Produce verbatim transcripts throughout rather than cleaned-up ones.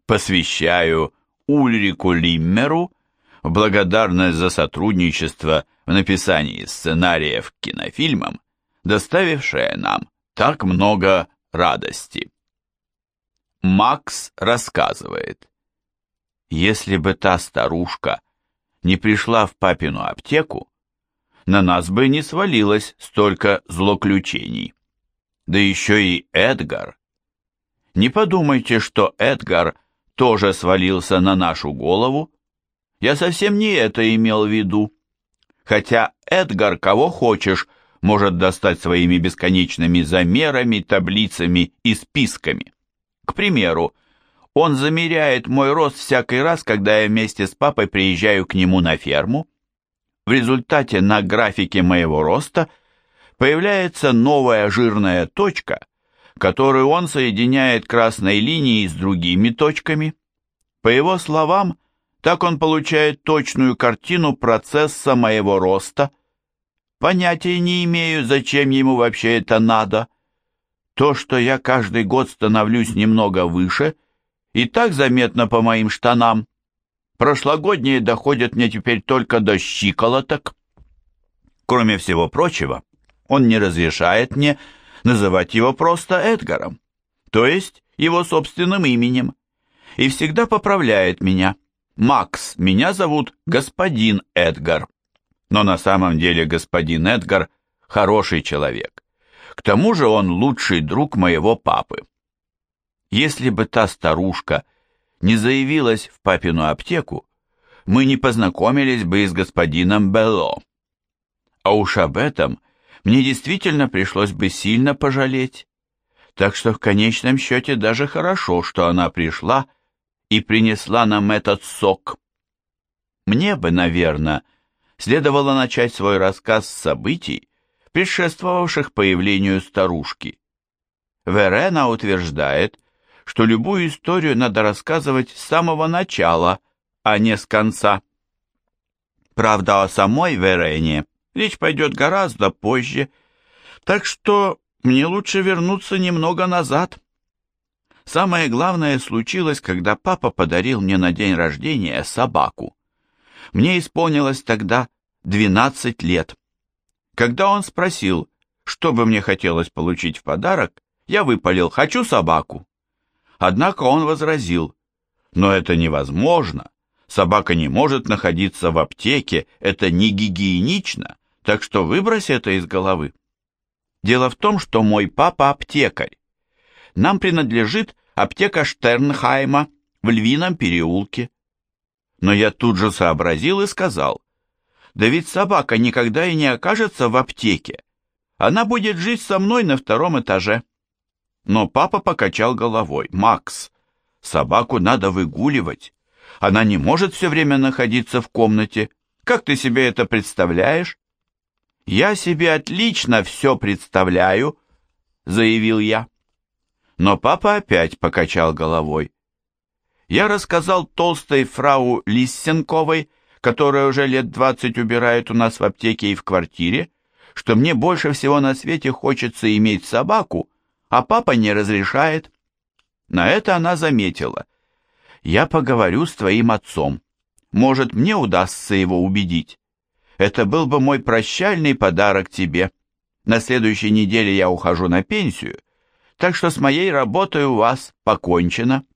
Посвящаю Ульрику Лиммеру в благодарность за сотрудничество в написании сценариев к кинофильмам, доставившее нам так много радости. Макс рассказывает: если бы та старушка не пришла в папину аптеку, на нас бы не свалилось столько злоключений. Да еще и Эдгар. Не подумайте, что Эдгар тоже свалился на нашу голову. Я совсем не это имел в виду. Хотя Эдгар кого хочешь может достать своими бесконечными замерами, таблицами и списками. К примеру, он замеряет мой рост всякий раз, когда я вместе с папой приезжаю к нему на ферму. В результате на графике моего роста появляется новая жирная точка, которую он соединяет красной линией с другими точками. По его словам, так он получает точную картину процесса моего роста. Понятия не имею, зачем ему вообще это надо. То, что я каждый год становлюсь немного выше, и так заметно по моим штанам. Прошлогодние доходят мне теперь только до щиколоток. Кроме всего прочего, он не разрешает мне называть его просто Эдгаром, то есть его собственным именем, и всегда поправляет меня. «Макс, меня зовут господин Эдгар». Но на самом деле господин Эдгар хороший человек. К тому же он лучший друг моего папы. Если бы та старушка не заявилась в папину аптеку, мы не познакомились бы и с господином Белло. А уж об этом мне действительно пришлось бы сильно пожалеть. Так что в конечном счете даже хорошо, что она пришла и принесла нам этот сок. Мне бы, наверное, следовало начать свой рассказ с событий, предшествовавших появлению старушки. Верена утверждает, что любую историю надо рассказывать с самого начала, а не с конца. Правда, о самой Верене речь пойдет гораздо позже, так что мне лучше вернуться немного назад. Самое главное случилось, когда папа подарил мне на день рождения собаку. Мне исполнилось тогда двенадцать лет. Когда он спросил, что бы мне хотелось получить в подарок, я выпалил: «Хочу собаку». Однако он возразил: «Но это невозможно. Собака не может находиться в аптеке, это не гигиенично, так что выбрось это из головы». Дело в том, что мой папа аптекарь. Нам принадлежит аптека Штернхайма в Львином переулке. Но я тут же сообразил и сказал: «Да ведь собака никогда и не окажется в аптеке. Она будет жить со мной на втором этаже». Но папа покачал головой: «Макс, собаку надо выгуливать. Она не может все время находиться в комнате. Как ты себе это представляешь?» «Я себе отлично все представляю», — заявил я. Но папа опять покачал головой. Я рассказал толстой фрау Лиссенковой, которая уже лет двадцать убирает у нас в аптеке и в квартире, что мне больше всего на свете хочется иметь собаку, а папа не разрешает. На это она заметила: «Я поговорю с твоим отцом. Может, мне удастся его убедить. Это был бы мой прощальный подарок тебе. На следующей неделе я ухожу на пенсию, так что с моей работой у вас покончено».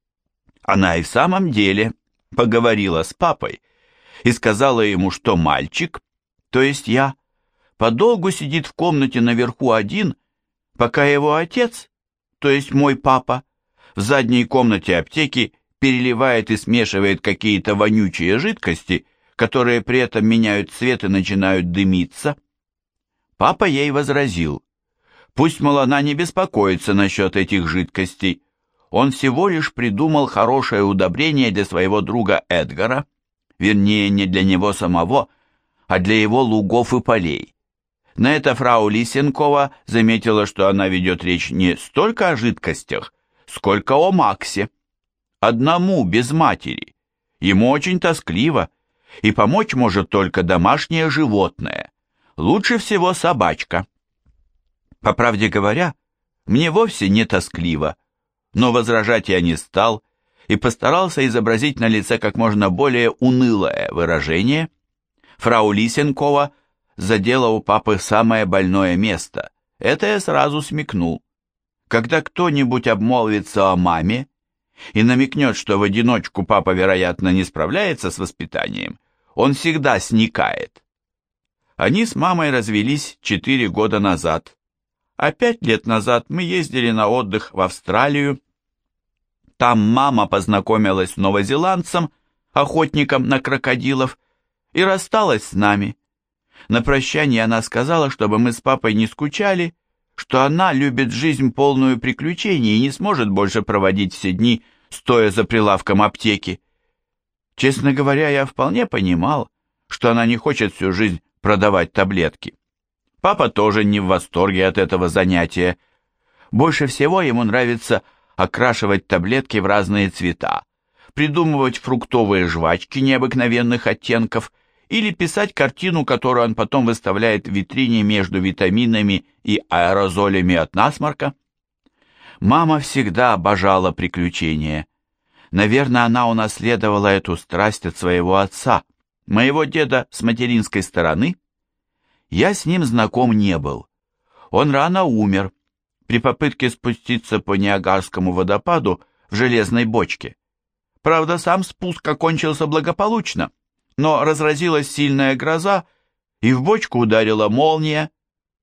Она и в самом деле поговорила с папой и сказала ему, что мальчик, то есть я, подолгу сидит в комнате наверху один, пока его отец, то есть мой папа, в задней комнате аптеки переливает и смешивает какие-то вонючие жидкости, которые при этом меняют цвет и начинают дымиться. Папа ей возразил: «Пусть, мол, она не беспокоится насчет этих жидкостей. Он всего лишь придумал хорошее удобрение для своего друга Эдгара, вернее, не для него самого, а для его лугов и полей». На это фрау Лисенкова заметила, что она ведет речь не столько о жидкостях, сколько о Максе. Одному, без матери. Ему очень тоскливо, и помочь может только домашнее животное. Лучше всего собачка. По правде говоря, мне вовсе не тоскливо, но возражать я не стал и постарался изобразить на лице как можно более унылое выражение. Фрау Лисенкова задела у папы самое больное место. Это я сразу смекнул. Когда кто-нибудь обмолвится о маме и намекнет, что в одиночку папа, вероятно, не справляется с воспитанием, он всегда сникает. Они с мамой развелись четыре года назад, а пять лет назад мы ездили на отдых в Австралию. Там мама познакомилась с новозеландцем, охотником на крокодилов, и рассталась с нами. На прощание она сказала, чтобы мы с папой не скучали, что она любит жизнь полную приключений и не сможет больше проводить все дни, стоя за прилавком аптеки. Честно говоря, я вполне понимал, что она не хочет всю жизнь продавать таблетки. Папа тоже не в восторге от этого занятия. Больше всего ему нравится окрашивать таблетки в разные цвета, придумывать фруктовые жвачки необыкновенных оттенков или писать картину, которую он потом выставляет в витрине между витаминами и аэрозолями от насморка. Мама всегда обожала приключения. Наверное, она унаследовала эту страсть от своего отца, моего деда с материнской стороны. Я с ним знаком не был. Он рано умер при попытке спуститься по Ниагарскому водопаду в железной бочке. Правда, сам спуск окончился благополучно, но разразилась сильная гроза, и в бочку ударила молния.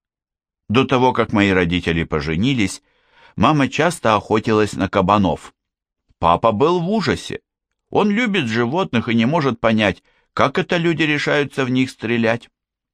До того, как мои родители поженились, мама часто охотилась на кабанов. Папа был в ужасе. Он любит животных и не может понять, как это люди решаются в них стрелять.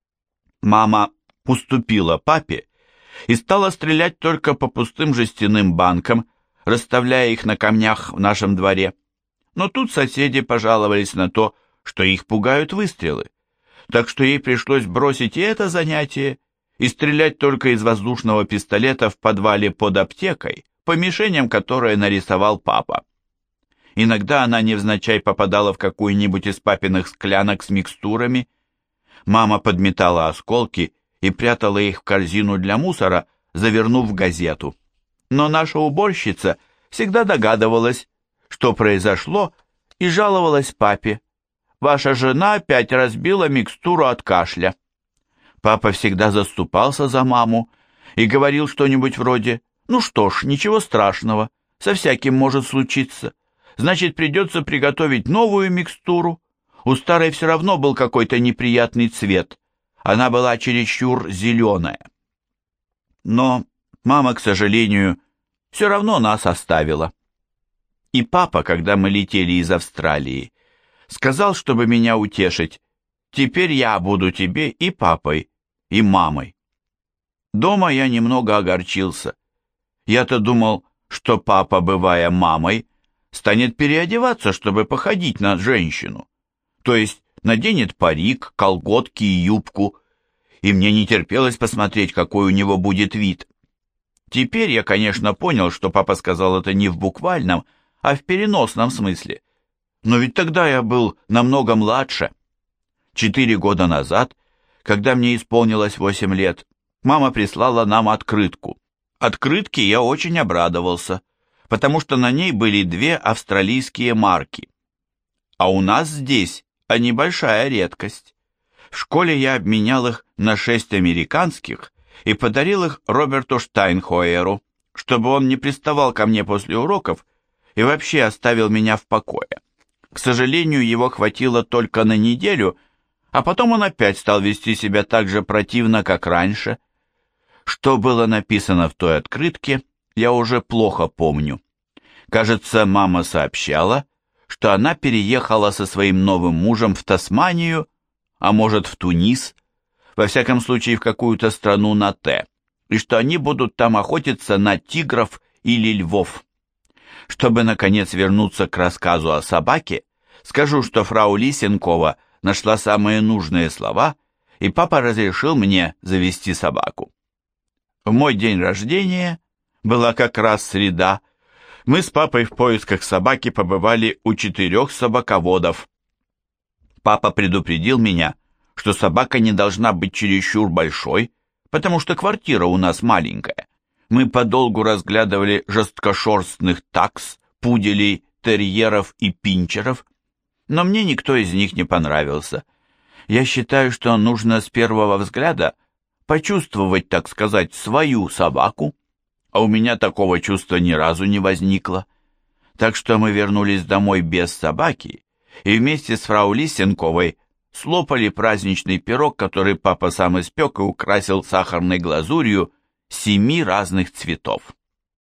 Мама уступила папе и стала стрелять только по пустым жестяным банкам, расставляя их на камнях в нашем дворе. Но тут соседи пожаловались на то, что их пугают выстрелы, так что ей пришлось бросить и это занятие и стрелять только из воздушного пистолета в подвале под аптекой, по мишеням, которые нарисовал папа. Иногда она невзначай попадала в какую-нибудь из папиных склянок с микстурами. Мама подметала осколки и прятала их в корзину для мусора, завернув в газету. Но наша уборщица всегда догадывалась, что произошло, и жаловалась папе. «Ваша жена опять разбила микстуру от кашля». Папа всегда заступался за маму и говорил что-нибудь вроде: «Ну что ж, ничего страшного, со всяким может случиться. Значит, придется приготовить новую микстуру. У старой все равно был какой-то неприятный цвет. Она была чересчур зеленая». Но мама, к сожалению, все равно нас оставила. И папа, когда мы летели из Австралии, сказал, чтобы меня утешить: «Теперь я буду тебе и папой, и мамой». Дома я немного огорчился. Я-то думал, что папа, бывая мамой, станет переодеваться, чтобы походить на женщину. То есть наденет парик, колготки и юбку, и мне не терпелось посмотреть, какой у него будет вид. Теперь я, конечно, понял, что папа сказал это не в буквальном, а в переносном смысле. Но ведь тогда я был намного младше. Четыре года назад, когда мне исполнилось восемь лет, мама прислала нам открытку. Открытке я очень обрадовался, потому что на ней были две австралийские марки. А у нас здесь они большая редкость. В школе я обменял их на шесть американских и подарил их Роберту Штайнхоеру, чтобы он не приставал ко мне после уроков и вообще оставил меня в покое. К сожалению, его хватило только на неделю, а потом он опять стал вести себя так же противно, как раньше. Что было написано в той открытке, я уже плохо помню. Кажется, мама сообщала, что она переехала со своим новым мужем в Тасманию, а может в Тунис, во всяком случае в какую-то страну на «Т», и что они будут там охотиться на тигров или львов. Чтобы, наконец, вернуться к рассказу о собаке, скажу, что фрау Лисенкова нашла самые нужные слова, и папа разрешил мне завести собаку. В мой день рождения, была как раз среда, мы с папой в поисках собаки побывали у четырех собаководов. Папа предупредил меня, что собака не должна быть чересчур большой, потому что квартира у нас маленькая. Мы подолгу разглядывали жесткошерстных такс, пуделей терьеров и пинчеров, но мне никто из них не понравился. Я считаю, что нужно с первого взгляда почувствовать, так сказать, свою собаку, а у меня такого чувства ни разу не возникло. Так что мы вернулись домой без собаки и вместе с фрау Лисенковой слопали праздничный пирог, который папа сам испек и украсил сахарной глазурью семи разных цветов.